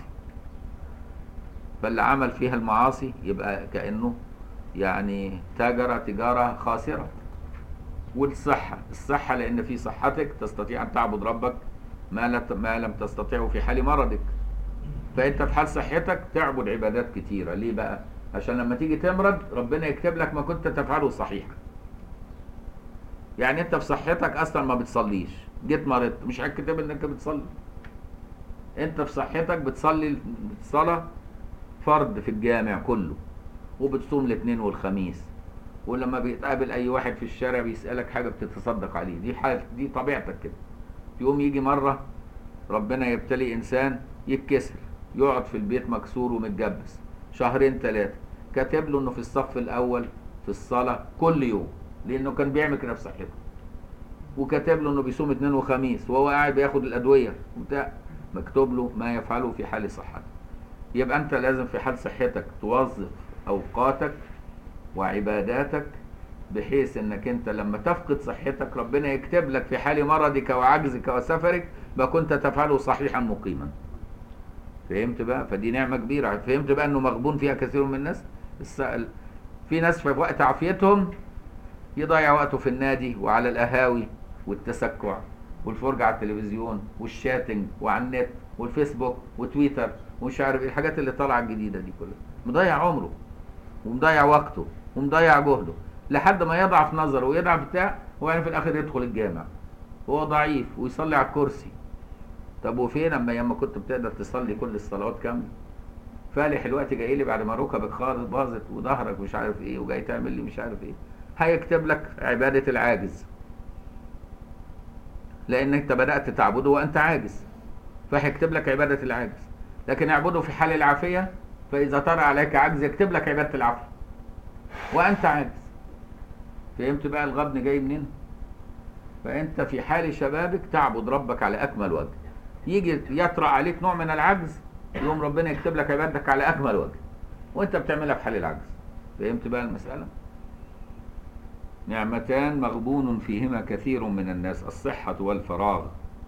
فاللي عمل فيها المعاصي يبقى كأنه يعني تاجر تجارة خاسرة. والصحة، الصحة لأن في صحتك تستطيع أن تعبد ربك ما ما لم تستطيعه في حال مرضك، فأنت في حال صحتك تعبد عبادات كتيرة. ليه بقى؟ عشان لما تيجي تمرض ربنا يكتب لك ما كنت تفعله صحيحا. يعني أنت في صحتك أصلا ما بتصليش، جيت مرضت مش هتكتب إنك بتصلي. أنت في صحتك بتصلي الصلاة فرض في الجامع كله، وبتصوم الاثنين والخميس، ولما بيتقابل اي واحد في الشارع بيسألك حاجة بتتصدق عليه. دي حال دي طبيعتك كده. يوم يجي مرة ربنا يبتلي انسان يتكسر، يقعد في البيت مكسور ومتجبس شهرين ثلاثة، كاتب له انه في الصف الاول في الصلاة كل يوم لانه كان بيعمل كده في صحته، وكاتب له انه بيصوم اثنين وخميس وهو قاعد بياخد الادوية وبتاع، مكتوب له ما يفعله في حال صحته. يبقى انت لازم في حال صحتك توظف اوقاتك وعباداتك بحيث انك انت لما تفقد صحتك ربنا يكتب لك في حال مرضك وعجزك وسفرك ما كنت تفعله صحيحا مقيما. فهمت بقى؟ فدي نعمة كبيرة. فهمت بقى انه مغبون فيها كثير من الناس. السائل في ناس في وقت عافيتهم يضيع وقته في النادي وعلى القهاوي والتسكع والفرجة على التلفزيون والشاتنج وعلى النت والفيسبوك وتويتر ومش عارف ايه الحاجات اللي طالعه الجديده دي كلها، مضيع عمره ومضيع وقته ومضيع جهده لحد ما يضعف نظره ويضعف بتاع، وبعدين في الاخر يدخل الجامع وهو ضعيف ويصلي على الكرسي. طب وفين اما ياما كنت بتقدر تصلي كل الصلوات كامله؟ فالح الوقت جاي لي بعد ما ركبك خالص باظت وظهرك مش عارف ايه وجاي تعمل لي مش عارف ايه. هيكتب لك عباده العاجز لان انت بدات تعبده وانت عاجز، فهيكتب لك عباده العاجز. لكن اعبده في حال العافيه، فاذا طرأ عليك عجز يكتب لك عباده العافيه وانت عاجز. فهمت بقى الغبن جاي منين؟ فانت في حال شبابك تعبد ربك على اكمل وجه، يجي يطرأ عليك نوع من العجز يوم ربنا يكتب لك عبادتك على اكمل وجه وانت بتعملها في حال العجز. فهمت بقى المساله؟ نعمتان مغبون فيهما كثير من الناس الصحة والفراغ.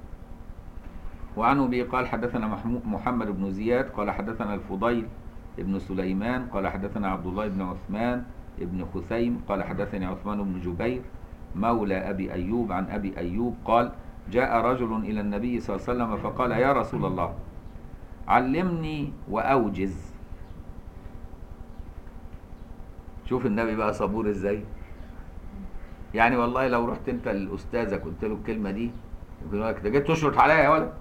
وعنه به قال حدثنا محمد بن زياد قال حدثنا الفضيل ابن سليمان قال حدثنا عبد الله بن عثمان ابن خثيم قال حدثني عثمان بن جبير مولى أبي أيوب عن أبي أيوب قال جاء رجل إلى النبي صلى الله عليه وسلم فقال يا رسول الله علمني وأوجز. شوف النبي بقى صبور ازاي. يعني والله لو رحت انت للاستاذه قلت له الكلمه دي يقول لك انت جيت تشرط عليا يا ولد.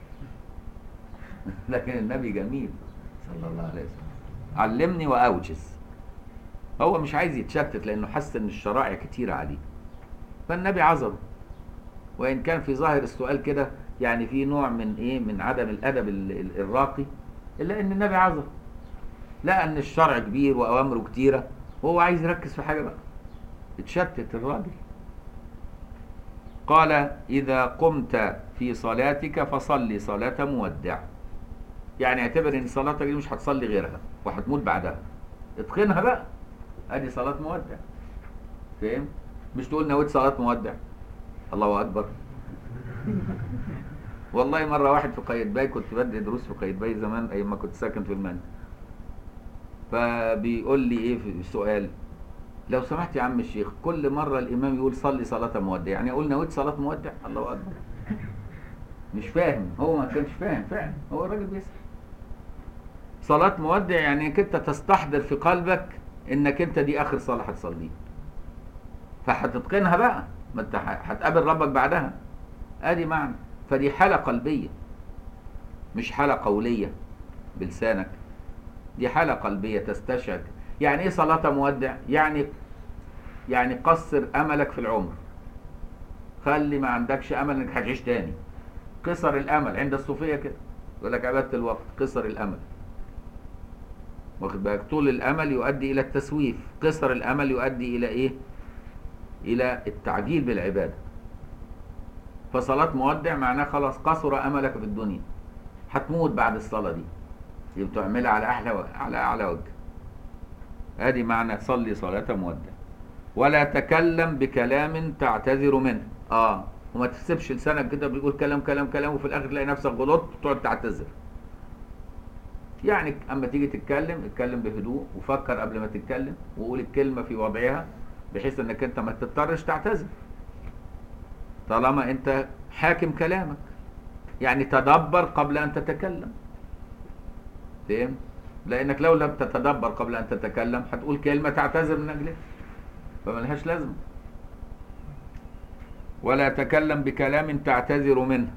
لكن النبي جميل صلى الله عليه وسلم علمني واوجز. هو مش عايز يتشتت لانه حس ان الشرائع كتيره عليه، فالنبي عذره. وان كان في ظاهر السؤال كده يعني في نوع من ايه من عدم الادب الراقي، الا ان النبي عذره، لقى ان الشرع كبير واوامره كتيره وهو عايز يركز في حاجه بقى، اتشتت الراجل. قال إذا قمت في صلاتك فصلي صلاة مودع. يعني اعتبر ان صلاتك دي مش هتصلي غيرها وهتموت بعدها، اتقنها بقى، ادي صلاة مودع. فاهم؟ مش تقول نويت صلاة مودع الله اكبر والله مرة واحد في قايتباي، كنت بدي دروس في قايتباي زمان أيام ما كنت ساكن في المنزل، فبيقول لي إيه في السؤال: لو سمحت يا عم الشيخ، كل مرة الإمام يقول صلي صلاة مودع، يعني أقول نويت صلاة مودع؟ الله أكبر. مش فاهم، هو ما كانش فاهم فعلا، هو الراجل بيسأل. صلاة مودع يعني انك انت تستحضر في قلبك انك انت دي اخر صلاة هتصليها، فهتتقنها بقى، ما انت هتقابل ربك بعدها. ادي معنى. فدي حالة قلبية، مش حالة قولية بلسانك، دي حالة قلبية تستشعر. يعني ايه صلاة مودع؟ يعني يعني قصر املك في العمر، خلي ما عندكش امل انك هتعيش تاني. قصر الامل عند الصوفية كده، يقول لك عبادة الوقت قصر الامل، واخد بالك؟ طول الامل يؤدي الى التسويف، قصر الامل يؤدي الى ايه؟ الى التعجيل بالعباده. فصلاه مودع معناه خلاص قصر املك في الدنيا، هتموت بعد الصلاه دي، يبقى تعملها على احلى و... على اعلى وجه. ادي معنى صلي صلاه مودع. ولا تكلم بكلام تعتذر منه. اه وما تسيبش لسانك كده بيقول كلام كلام كلام وفي الاخر تلاقي نفسك غلطت وتقعد تعتذر. يعني اما تيجي تتكلم اتكلم بهدوء، وفكر قبل ما تتكلم، وقول الكلمه في وضعها بحيث انك انت ما تضطرش تعتذر طالما انت حاكم كلامك. يعني تدبر قبل ان تتكلم، فهم؟ لانك لو لم تتدبر قبل ان تتكلم هتقول كلمه تعتذر من اجلها، فملهاش لازمه. ولا تكلم بكلام تعتذر منه،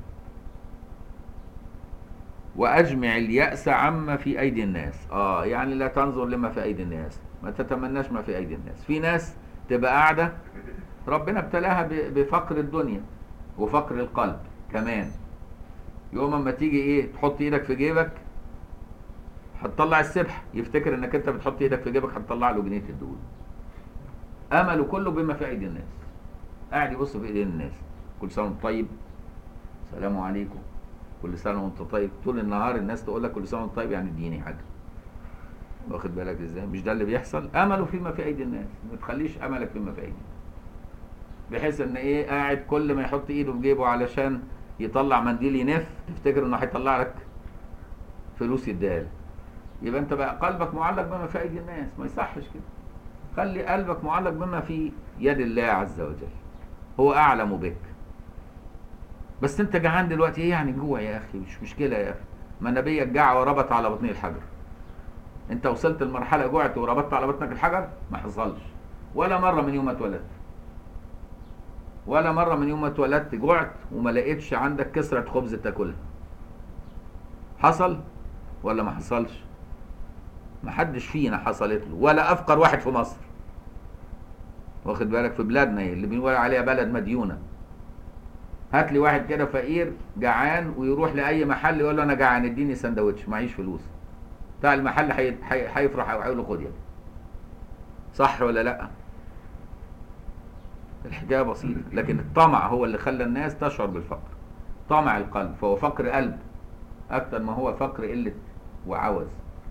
واجمع اليأس عما في ايدي الناس. اه يعني لا تنظر لما في ايدي الناس، ما تتمناش ما في ايدي الناس. في ناس تبقى قاعده ربنا ابتلاها بفقر الدنيا وفقر القلب كمان، يوم اما تيجي ايه تحط ايدك في جيبك هتطلع السبح، يفتكر انك انت بتحط ايدك في جيبك هتطلع له جنيه الدول. امله كله بما في ايدي الناس، قاعد يبص في ايدين الناس. كل سنه وانت طيب، سلام عليكم، كل سنه وانت طيب. طول النهار الناس تقول لك كل سنه وانت طيب، يعني اديني حاجه. واخد بالك ازاي؟ مش ده اللي بيحصل؟ امله فيما في ايدي الناس، ما تخليش املك فيما في ايدي، بحيث ان ايه قاعد كل ما يحط ايده في جيبه علشان يطلع منديل ينف تفتكر انه هيطلع لك فلوس يديها لك. يبقى انت بقى قلبك معلق بما في ايدي الناس، ما يصحش كده. خلي قلبك معلق بما في يد الله عز وجل، هو اعلم بك. بس انت جعان دلوقتي، ايه يعني جوع يا اخي؟ مش مشكله يا اخي، ما نبيك جاع وربط على بطنه الحجر. انت وصلت لمرحله جوعت وربطت على بطنك الحجر؟ ما حصلش ولا مره من يوم ما اتولدت، ولا مره من يوم ما اتولدت جوعت وما لقيتش عندك كسره خبز تاكلها. حصل ولا ما حصلش؟ ما حدش فينا حصلت له، ولا افقر واحد في مصر. واخد بالك؟ في بلادنا اللي بنقول عليها بلد مديونه، هات لي واحد كده فقير جعان ويروح لاي محل يقول له انا جعان اديني سندوتش، معيش فلوس. بتاع المحل هيفرح ويقول له خد يا، صح ولا لا؟ الحكايه بسيطه. لكن الطمع هو اللي خلى الناس تشعر بالفقر، طمع القلب، فهو فقر قلب اكتر ما هو فقر قله وعوز.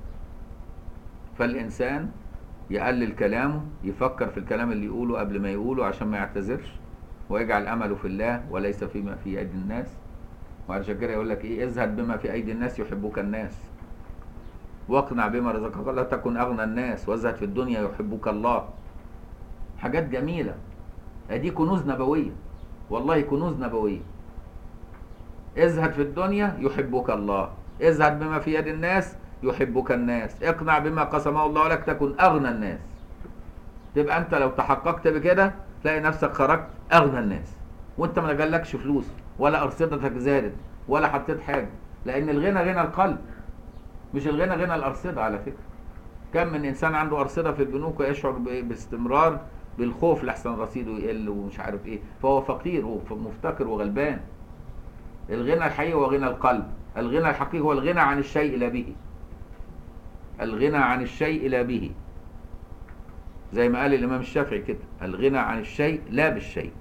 فالانسان يقلل كلامه، يفكر في الكلام اللي يقوله قبل ما يقوله عشان ما يعتذرش، ويجعل امله في الله وليس فيما في ايدي الناس. وعشان كده يقول لك ايه؟ ازهد بما في ايدي الناس يحبك الناس، واقنع بما رزقك الله تكن اغنى الناس، وازهد في الدنيا يحبك الله. حاجات جميله، ادي كنوز نبويه، والله كنوز نبويه. ازهد في الدنيا يحبك الله، ازهد بما في يد الناس يحبك الناس، اقنع بما قسمه الله لك تكن اغنى الناس. تبقى انت لو تحققت بكده تلاقي نفسك خرجت اغنى الناس، وانت ما جالكش فلوس ولا ارصدتك زادت ولا حطيت حاجه. لان الغنى غنى القلب، مش الغنى غنى الارصده. على فكره كم من انسان عنده ارصده في البنوك ويشعر باستمرار بالخوف لحسن رصيده يقل ومش عارف ايه، فهو فقير ومفتقر وغلبان. الغنى الحقيقي هو غنى القلب، الغنى الحقيقي هو الغنى عن الشيء لا به، الغنى عن الشيء لا به، زي ما قال الامام الشافعي كده، الغنى عن الشيء لا بالشيء.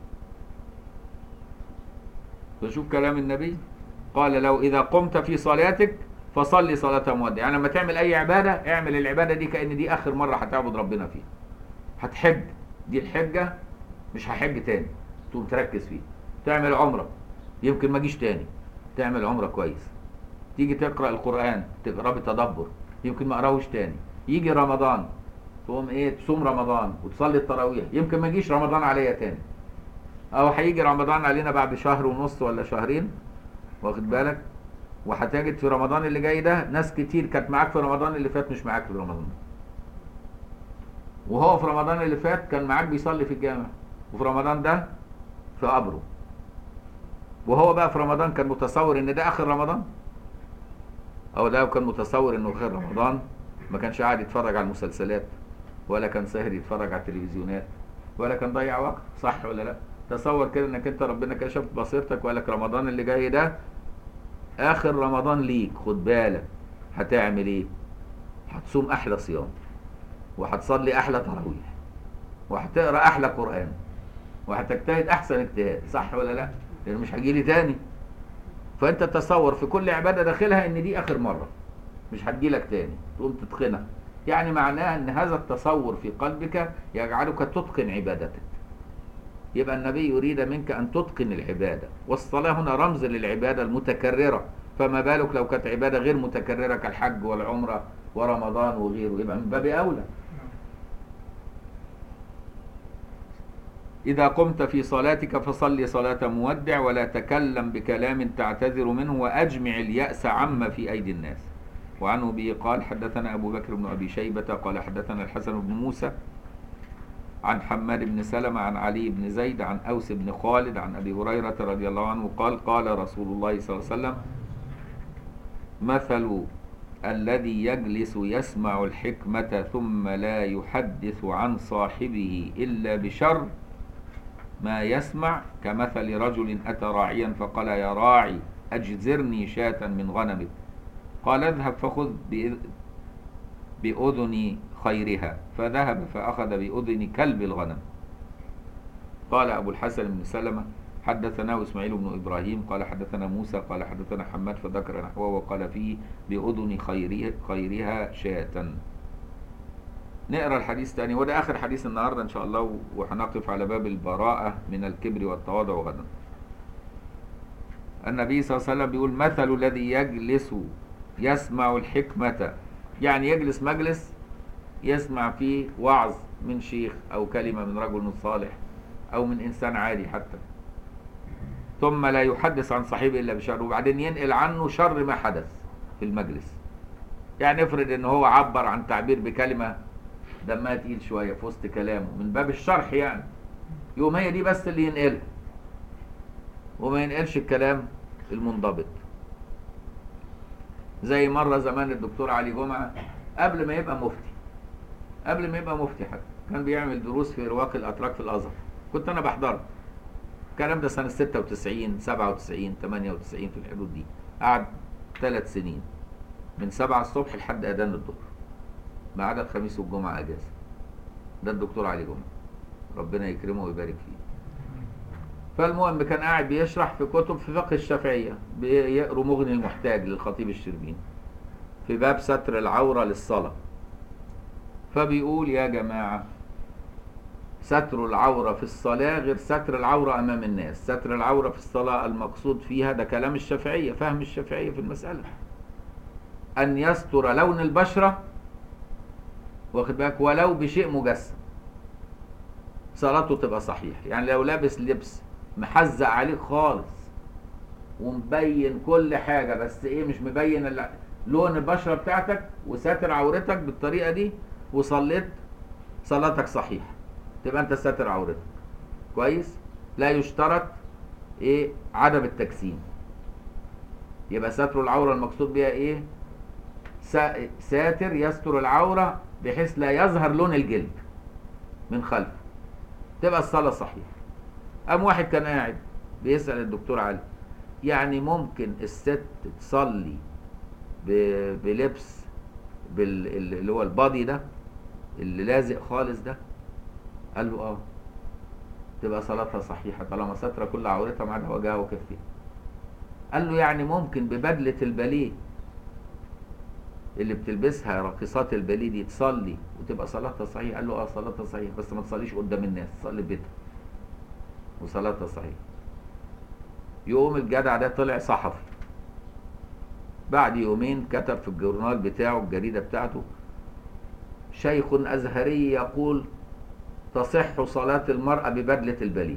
فشوف كلام النبي، قال لو اذا قمت في صلاتك فصلي صلاه مودع. يعني لما تعمل اي عباده اعمل العباده دي كأن دي اخر مره هتعبد ربنا فيها. هتحج، دي الحجه، مش هحج تاني، تقوم تركز فيه. تعمل عمره، يمكن ما اجيش تاني، تعمل عمرة كويس. تيجي تقرأ القرآن تقرأ بتدبر، يمكن ما اقراهوش تاني. يجي رمضان تقوم ايه تصوم رمضان وتصلي التراويح، يمكن ما يجيش رمضان عليا تاني، او هيجي رمضان علينا بعد شهر ونص ولا شهرين، واخد بالك؟ وهتجد في رمضان اللي جاي ده ناس كتير كانت معاك في رمضان اللي فات مش معاك في رمضان ده. وهو في رمضان اللي فات كان معاك بيصلي في الجامع، وفي رمضان ده في قبره. وهو بقى في رمضان كان متصور ان ده اخر رمضان، او ده كان متصور انه اخر رمضان، ما كانش قاعد يتفرج على المسلسلات، ولا كان سهر يتفرج على التلفزيونات، ولا كان ضيع وقت، صح ولا لا؟ تصور كده انك انت ربنا كشف بصيرتك وقال لك رمضان اللي جاي ده اخر رمضان ليك، خد بالك هتعمل ايه؟ هتصوم احلى صيام، وهتصلي احلى تراويح، وهتقرا احلى قران، وهتجتهد احسن اجتهاد، صح ولا لا؟ لان مش هتجيلي تاني. فانت تصور في كل عباده داخلها ان دي اخر مره، مش هتجيلك تاني، تقوم تتقنها. يعني معناه ان هذا التصور في قلبك يجعلك تتقن عبادتك. يبقى النبي يريد منك ان تتقن العباده، والصلاه هنا رمز للعباده المتكرره، فما بالك لو كانت عباده غير متكرره كالحج والعمره ورمضان وغيره، يبقى من باب اولى. إذا قمت في صلاتك فصل صلاة مودع، ولا تكلم بكلام تعتذر منه، وأجمع اليأس عما في أيدي الناس. وعنه به قال حدثنا أبو بكر بن أبي شيبة قال حدثنا الحسن بن موسى عن حماد بن سلمة عن علي بن زيد عن أوس بن خالد عن أبي هريرة رضي الله عنه قال قال رسول الله صلى الله عليه وسلم: مثل الذي يجلس يسمع الحكمة ثم لا يحدث عن صاحبه إلا بشر ما يسمع كمثل رجل أتى راعيا فقال: يا راعي أجزرني شاة من غنمك. قال: اذهب فخذ بأذن خيرها. فذهب فأخذ بأذن كلب الغنم. قال أبو الحسن بن سلمة: حدثنا إسماعيل بن إبراهيم قال حدثنا موسى قال حدثنا حماد فذكر نحوه وقال فيه بأذن خيرها, خيرها شاة. نقرأ الحديث تاني، وده آخر حديث النهاردة إن شاء الله، وهنقف على باب البراءة من الكبر والتواضع غدا. النبي صلى الله عليه وسلم بيقول: مثل الذي يجلس يسمع الحكمة، يعني يجلس مجلس يسمع فيه وعظ من شيخ أو كلمة من رجل صالح أو من إنسان عادي حتى، ثم لا يحدث عن صاحبه إلا بشر، وبعدين ينقل عنه شر ما حدث في المجلس. يعني افرض إن هو عبر عن تعبير بكلمة دمها تقيل شوية في وسط كلامه من باب الشرح، يعني يوم هي دي بس اللي ينقلها، وما ينقلش الكلام المنضبط. زي مرة زمان الدكتور علي جمعة قبل ما يبقى مفتي، قبل ما يبقى مفتي حتى كان بيعمل دروس في رواق الأتراك في الأزهر، كنت أنا بحضر الكلام ده سنة ستة وتسعين سبعة وتسعين ثمانية وتسعين في الحدود دي. قعد ثلاث سنين من سبعة الصبح لحد أذان الظهر، ما عدا الخميس والجمعة أجازة. ده الدكتور علي جمعة، ربنا يكرمه ويبارك فيه. فالمهم كان قاعد بيشرح في كتب في فقه الشافعية، بيقروا مغني المحتاج للخطيب الشربيني في باب ستر العورة للصلاة. فبيقول: يا جماعة، ستر العورة في الصلاة غير ستر العورة أمام الناس. ستر العورة في الصلاة المقصود فيها، ده كلام الشافعية، فهم الشافعية في المسألة، أن يستر لون البشرة، واخد بالك، ولو بشيء مجسم، صلاته تبقى صحيحة. يعني لو لابس لبس محزق عليك خالص ومبين كل حاجة، بس ايه مش مبين لون البشرة بتاعتك، وساتر عورتك بالطريقة دي، وصليت، صلاتك صحيحة، تبقى انت ساتر عورتك كويس. لا يشترط ايه عدم التجسيم. يبقى ستر العورة المقصود بها ايه؟ ساتر يستر العورة بحيث لا يظهر لون الجلد من خلفه، تبقى الصلاة صحيحة. قام واحد كان قاعد بيسأل الدكتور علي: يعني ممكن الست تصلي بلبس اللي هو البادي ده اللي لازق خالص ده؟ قال له: اه، تبقى صلاتها صحيحة طالما سترة كل عورتها ما عدا وجهها وكفيها. قال له: يعني ممكن ببدلة الباليه اللي بتلبسها راقصات الباليه دي تصلي وتبقى صلاتها صحيحة؟ قال له: اه، صلاتها صحيحة، بس ما تصليش قدام الناس، تصلي بيتها وصلاتها صحيحة. يقوم الجدع ده طلع صحفي بعد يومين كتب في الجورنال بتاعه، الجريدة بتاعته: شيخ أزهري يقول تصح صلاة المرأة ببدلة البلية.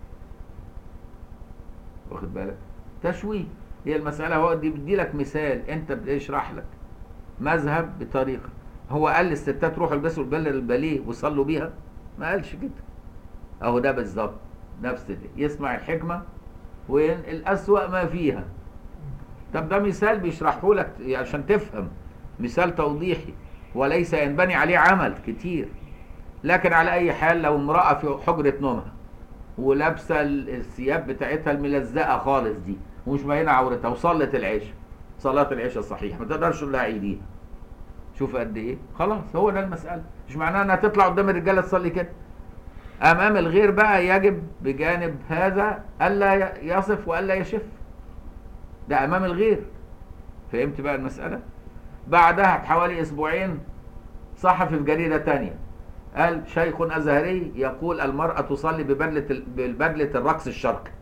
واخد بالك؟ تشويه. هي المسألة، هو دي بدي لك مثال، انت بيشرح لك مذهب بطريقة. هو قال للستات روحوا البسوا البلة البليه وصلوا بيها؟ ما قالش كده. اهو ده بالظبط نفس ده، يسمع الحكمة وينقل أسوأ ما فيها. طب ده مثال بيشرحه لك عشان تفهم، مثال توضيحي وليس ينبني عليه عمل كتير. لكن على اي حال، لو امرأة في حجرة نومها ولابسة الثياب بتاعتها الملزقة خالص دي ومش باينة عورتها وصلت العشاء، صلاة العشاء صحيح، ما تقدرش تقول لها عيديها. شوف قد ايه، خلاص هو ده المسألة. مش معناها انها تطلع قدام الرجالة تصلي كده. امام الغير بقى يجب بجانب هذا الا يصف والا يشف، ده امام الغير. فهمت بقى المسألة؟ بعدها بحوالي اسبوعين صحفي في جريدة تانية قال: شيخ أزهري يقول المرأة تصلي ببدلة ببدلة الرقص الشرقي.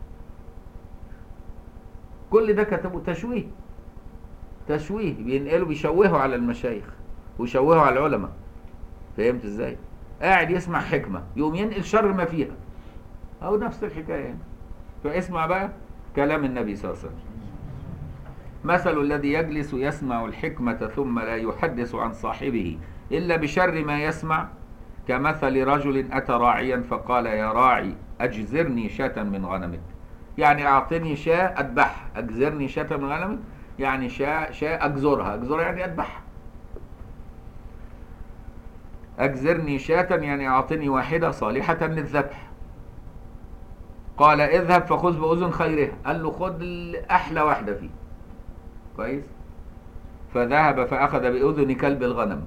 كل ده كتبوا تشويه، تشويه، بينقلوا بيشوهوا على المشايخ ويشوهوا على العلماء. فهمت ازاي؟ قاعد يسمع حكمة يقوم ينقل شر ما فيها، او نفس الحكاية يعني. فاسمع بقى كلام النبي صلى الله عليه وسلم: مثل الذي يجلس يسمع الحكمة ثم لا يحدث عن صاحبه إلا بشر ما يسمع كمثل رجل أتى راعيا فقال: يا راعي أجزرني شاة من غنمك. يعني أعطني شاة أذبحها. أجزرني شاة من غنمك يعني شاة شاة أجزرها، أجزرها يعني أذبحها. أجزرني شاة يعني أعطني واحدة صالحة للذبح. قال: اذهب فخذ بأذن خيرها. قال له: خذ أحلى واحدة فيه. كويس. فذهب فأخذ بأذن كلب الغنم.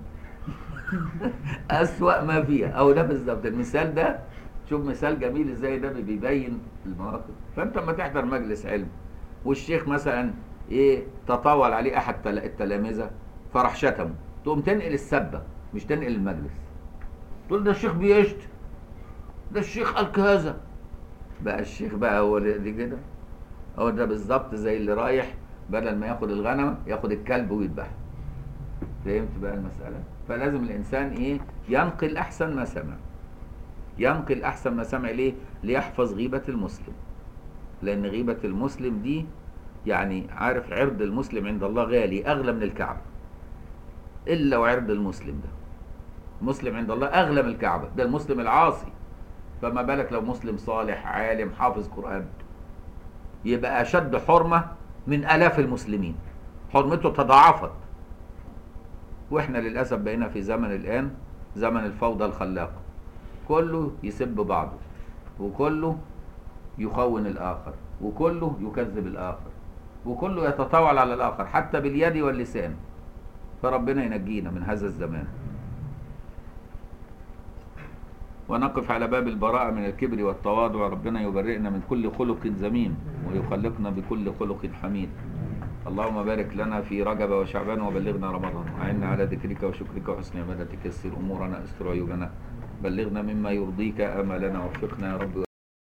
أسوأ ما فيها. أو ده بالظبط المثال ده. شوف مثال جميل ازاي ده بيبين المواقف. فانت لما تحضر مجلس علم والشيخ مثلا ايه تطاول عليه احد التلامذه فراح شتمه، تقوم تنقل السبه مش تنقل المجلس. تقول: ده الشيخ بيشتم، ده الشيخ قال كذا. بقى الشيخ بقى هو اللي كده. هو ده بالظبط زي اللي رايح بدل ما ياخد الغنمه ياخد الكلب ويذبحه. فهمت بقى المساله؟ فلازم الانسان ايه ينقل احسن ما سمع. ينقل احسن ما سمع. ليه؟ ليحفظ غيبة المسلم. لان غيبة المسلم دي يعني عارف عرض المسلم عند الله غالي، اغلى من الكعبة. الا وعرض المسلم ده، المسلم عند الله اغلى من الكعبة. ده المسلم العاصي، فما بالك لو مسلم صالح عالم حافظ قرآن، يبقى اشد حرمة من الاف المسلمين، حرمته تضاعفت. واحنا للاسف بقينا في زمن الان زمن الفوضى الخلاقة، كله يسب بعضه وكله يخون الآخر وكله يكذب الآخر وكله يتطاول على الآخر حتى باليد واللسان. فربنا ينجينا من هذا الزمان. ونقف على باب البراءة من الكبر والتواضع. ربنا يبرئنا من كل خلق ذميم ويخلقنا بكل خلق حميد. اللهم بارك لنا في رجب وشعبان وبلغنا رمضان. أعنا على ذكرك وشكرك وحسن عبادتك. يسر أمورنا، استر عيوبنا، بلغنا مما يرضيك آمالنا، وفقنا يا رب.